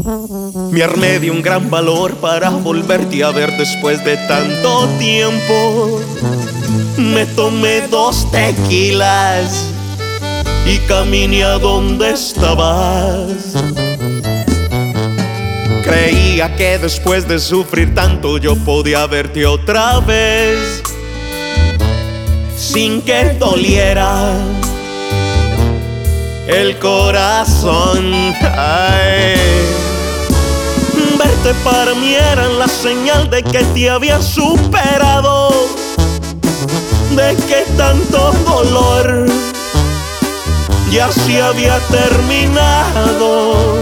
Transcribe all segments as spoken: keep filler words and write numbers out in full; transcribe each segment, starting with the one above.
Me armé de un gran valor para volverte a ver después de tanto tiempo. Me tomé dos tequilas y caminé a donde estabas. Creía que después de sufrir tanto yo podía verte otra vez, sin que doliera el corazón. Ay. Verte para mí era la señal de que te había superado, de que tanto dolor ya se había terminado.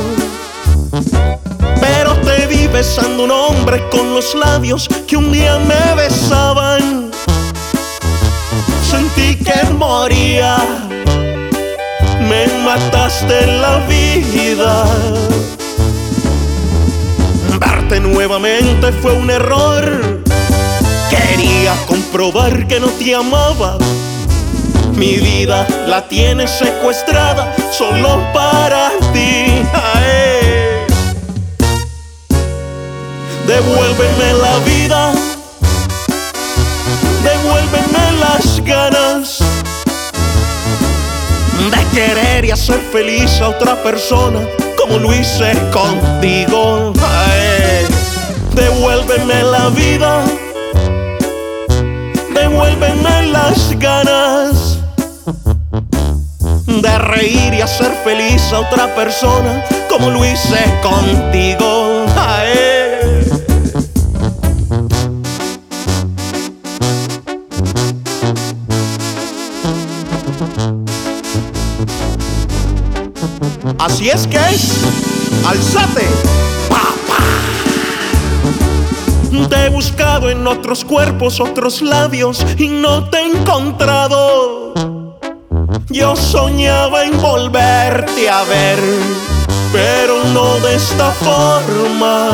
Pero te vi besando a un hombre con los labios que un día me besaban. Sentí que moría, me mataste la vida. Verte nuevamente fue un error. Quería comprobar que no te amaba. Mi vida la tienes secuestrada solo para ti. Ay. Devuélveme la vida, devuélveme las ganas de querer y hacer feliz a otra persona como lo hice contigo. Ay. Devuélveme la vida, devuélveme las ganas de reír y hacer feliz a otra persona como lo hice contigo. Ay. Así es que es, alzate, papá. Te he buscado en otros cuerpos, otros labios y no te he encontrado. Yo soñaba en volverte a ver, pero no de esta forma.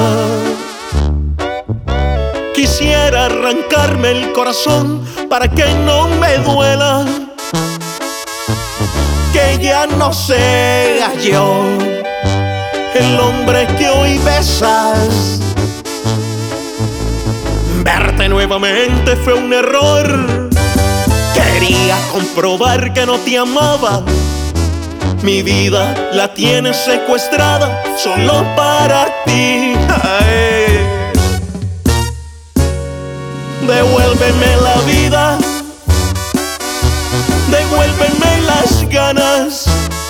Quisiera arrancarme el corazón para que no me duela, que ya no sea yo el hombre que hoy besas. Verte nuevamente fue un error. Quería comprobar que no te amaba. Mi vida la tienes secuestrada solo para ti. Ay. Devuélveme la vida, devuélveme las ganas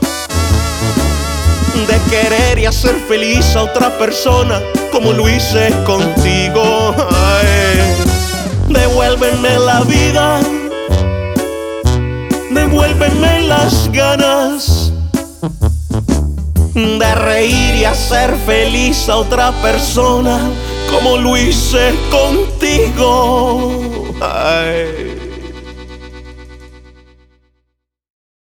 de querer y hacer feliz a otra persona como lo hice contigo. Ay. Devuélveme la vida, devuélveme las ganas de reír y hacer feliz a otra persona como lo hice contigo. Ay.